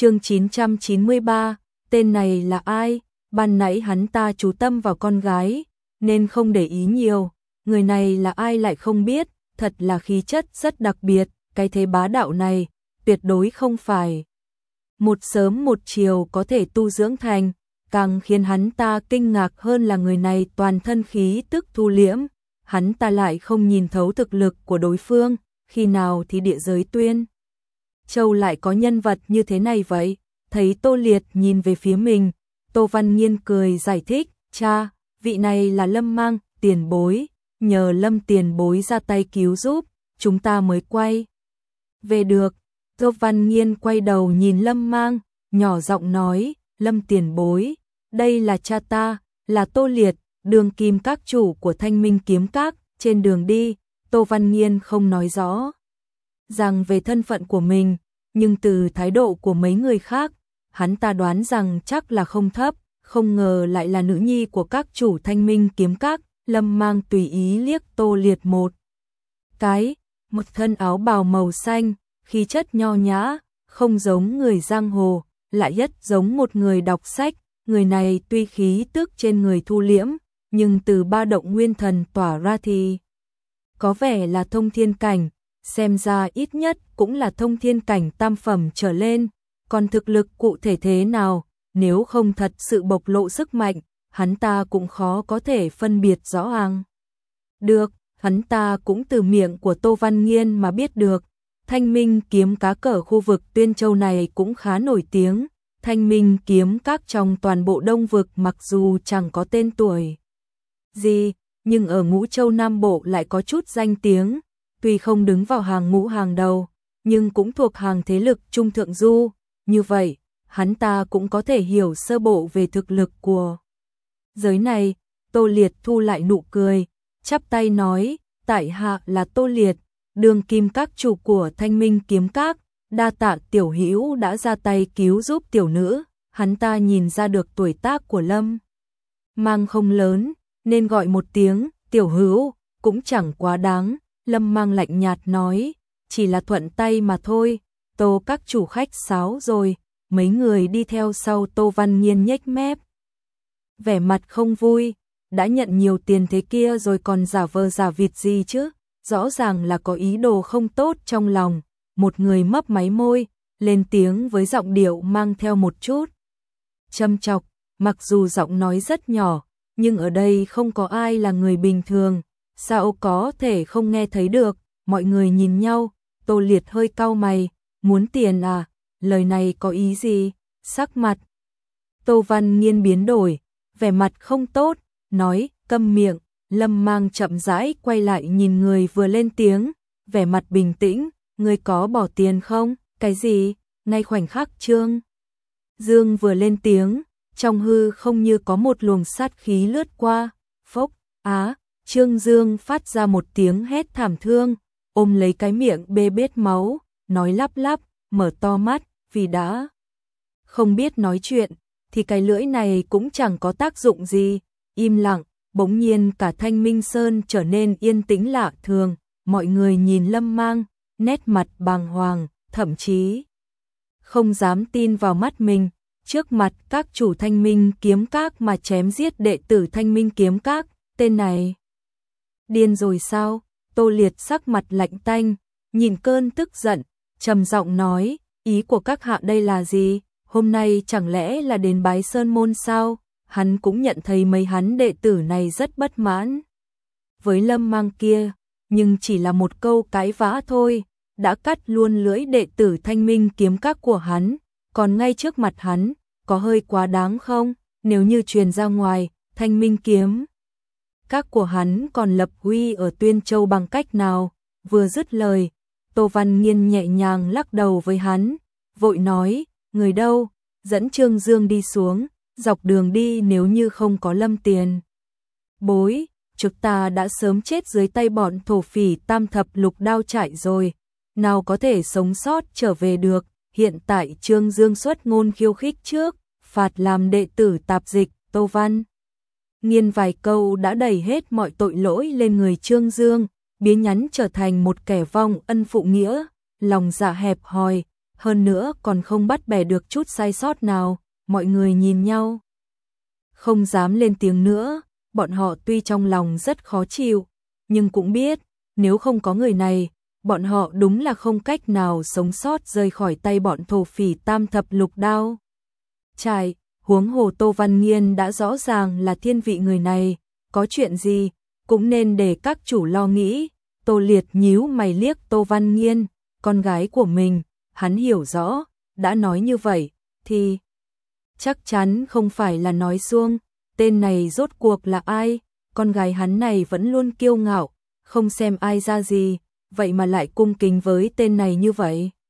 Chương 993, tên này là ai? Ban nãy hắn ta chú tâm vào con gái, nên không để ý nhiều, người này là ai lại không biết, thật là khí chất rất đặc biệt, cái thế bá đạo này, tuyệt đối không phải một sớm một chiều có thể tu dưỡng thành, càng khiến hắn ta kinh ngạc hơn là người này toàn thân khí tức thu liễm, hắn ta lại không nhìn thấu thực lực của đối phương, khi nào thì địa giới Tuyên Châu lại có nhân vật như thế này vậy? Thấy Tô Liệt nhìn về phía mình, Tô Văn Nghiên cười giải thích, cha, vị này là Lâm Mang, tiền bối, nhờ Lâm tiền bối ra tay cứu giúp, chúng ta mới quay về được. Tô Văn Nghiên quay đầu nhìn Lâm Mang, nhỏ giọng nói, Lâm tiền bối, đây là cha ta, là Tô Liệt, đương kim các chủ của Thanh Minh Kiếm Các. Trên đường đi, Tô Văn Nghiên không nói rõ rằng về thân phận của mình, nhưng từ thái độ của mấy người khác, hắn ta đoán rằng chắc là không thấp, không ngờ lại là nữ nhi của các chủ Thanh Minh Kiếm Các. Lâm Mang tùy ý liếc Tô Liệt một cái, một thân áo bào màu xanh, khí chất nho nhã, không giống người giang hồ, lại rất giống một người đọc sách, người này tuy khí tức trên người thu liễm, nhưng từ ba động nguyên thần tỏa ra thì có vẻ là thông thiên cảnh, xem ra ít nhất cũng là thông thiên cảnh tam phẩm trở lên, còn thực lực cụ thể thế nào, nếu không thật sự bộc lộ sức mạnh, hắn ta cũng khó có thể phân biệt rõ ràng được, hắn ta cũng từ miệng của Tô Văn Nghiên mà biết được, Thanh Minh Kiếm Các ở khu vực Tuyên Châu này cũng khá nổi tiếng, Thanh Minh Kiếm Các trong toàn bộ Đông vực mặc dù chẳng có tên tuổi gì, nhưng ở Ngũ Châu Nam Bộ lại có chút danh tiếng, tuy không đứng vào hàng ngũ hàng đầu, nhưng cũng thuộc hàng thế lực trung thượng du, như vậy, hắn ta cũng có thể hiểu sơ bộ về thực lực của giới này. Tô Liệt thu lại nụ cười, chắp tay nói, tại hạ là Tô Liệt, đương kim các chủ của Thanh Minh Kiếm Các, đa tạ tiểu hữu đã ra tay cứu giúp tiểu nữ. Hắn ta nhìn ra được tuổi tác của Lâm Mang không lớn, nên gọi một tiếng tiểu hữu cũng chẳng quá đáng. Lâm Mang lạnh nhạt nói, chỉ là thuận tay mà thôi. Tô các chủ khách sáo rồi. Mấy người đi theo sau Tô Văn Nghiên nhếch mép, vẻ mặt không vui, đã nhận nhiều tiền thế kia rồi còn giả vờ giả vịt gì chứ, rõ ràng là có ý đồ không tốt trong lòng. Một người mấp máy môi, lên tiếng với giọng điệu mang theo một chút châm chọc, mặc dù giọng nói rất nhỏ, nhưng ở đây không có ai là người bình thường, sao có thể không nghe thấy được. Mọi người nhìn nhau, Tô Liệt hơi cau mày, muốn tiền à, lời này có ý gì? Sắc mặt Tô Văn Nghiên biến đổi, vẻ mặt không tốt, nói, câm miệng. Lâm Mang chậm rãi quay lại nhìn người vừa lên tiếng, vẻ mặt bình tĩnh, ngươi có bỏ tiền không? Cái gì? Ngay khoảnh khắc Trương Dương vừa lên tiếng, trong hư không như có một luồng sát khí lướt qua, phốc, Trương Dương phát ra một tiếng hét thảm thương, ôm lấy cái miệng bê bết máu, nói lắp lắp, mở to mắt, vì đã không biết nói chuyện, thì cái lưỡi này cũng chẳng có tác dụng gì. Im lặng, bỗng nhiên cả Thanh Minh Sơn trở nên yên tĩnh lạ thường, mọi người nhìn Lâm Mang, nét mặt bàng hoàng, thậm chí không dám tin vào mắt mình, trước mặt các chủ Thanh Minh Kiếm Các mà chém giết đệ tử Thanh Minh Kiếm Các, tên này điên rồi sao? Tô Liệt sắc mặt lạnh tanh, nhìn cơn tức giận, trầm giọng nói, ý của các hạ đây là gì? Hôm nay chẳng lẽ là đến bái sơn môn sao? Hắn cũng nhận thấy mấy hắn đệ tử này rất bất mãn với Lâm Mang kia, nhưng chỉ là một câu cãi vã thôi, đã cắt luôn lưỡi đệ tử Thanh Minh Kiếm Các của hắn, còn ngay trước mặt hắn, có hơi quá đáng không? Nếu như truyền ra ngoài, Thanh Minh Kiếm Các của hắn còn lập uy ở Tuyên Châu bằng cách nào? Vừa dứt lời, Tô Văn Nghiên nhẹ nhàng lắc đầu với hắn, vội nói, người đâu? Dẫn Trương Dương đi xuống, dọc đường đi nếu như không có Lâm tiền bối, chúng ta đã sớm chết dưới tay bọn thổ phỉ Tam Thập Lục Đao Trại rồi, nào có thể sống sót trở về được. Hiện tại Trương Dương xuất ngôn khiêu khích trước, phạt làm đệ tử tạp dịch. Tô Văn Nghiên vài câu đã đẩy hết mọi tội lỗi lên người Trương Dương, biến nhắn trở thành một kẻ vong ân phụ nghĩa, lòng dạ hẹp hòi, hơn nữa còn không bắt bẻ được chút sai sót nào, mọi người nhìn nhau. Không dám lên tiếng nữa, bọn họ tuy trong lòng rất khó chịu, nhưng cũng biết, nếu không có người này, bọn họ đúng là không cách nào sống sót rời khỏi tay bọn thổ phỉ tam thập lục đao. Trải, huống hồ Tô Văn Nghiên đã rõ ràng là thiên vị người này, có chuyện gì, cũng nên để các chủ lo nghĩ. Tô Liệt nhíu mày liếc Tô Văn Nghiên, con gái của mình, hắn hiểu rõ, đã nói như vậy, thì chắc chắn không phải là nói suông, tên này rốt cuộc là ai, con gái hắn này vẫn luôn kiêu ngạo, không xem ai ra gì, vậy mà lại cung kính với tên này như vậy.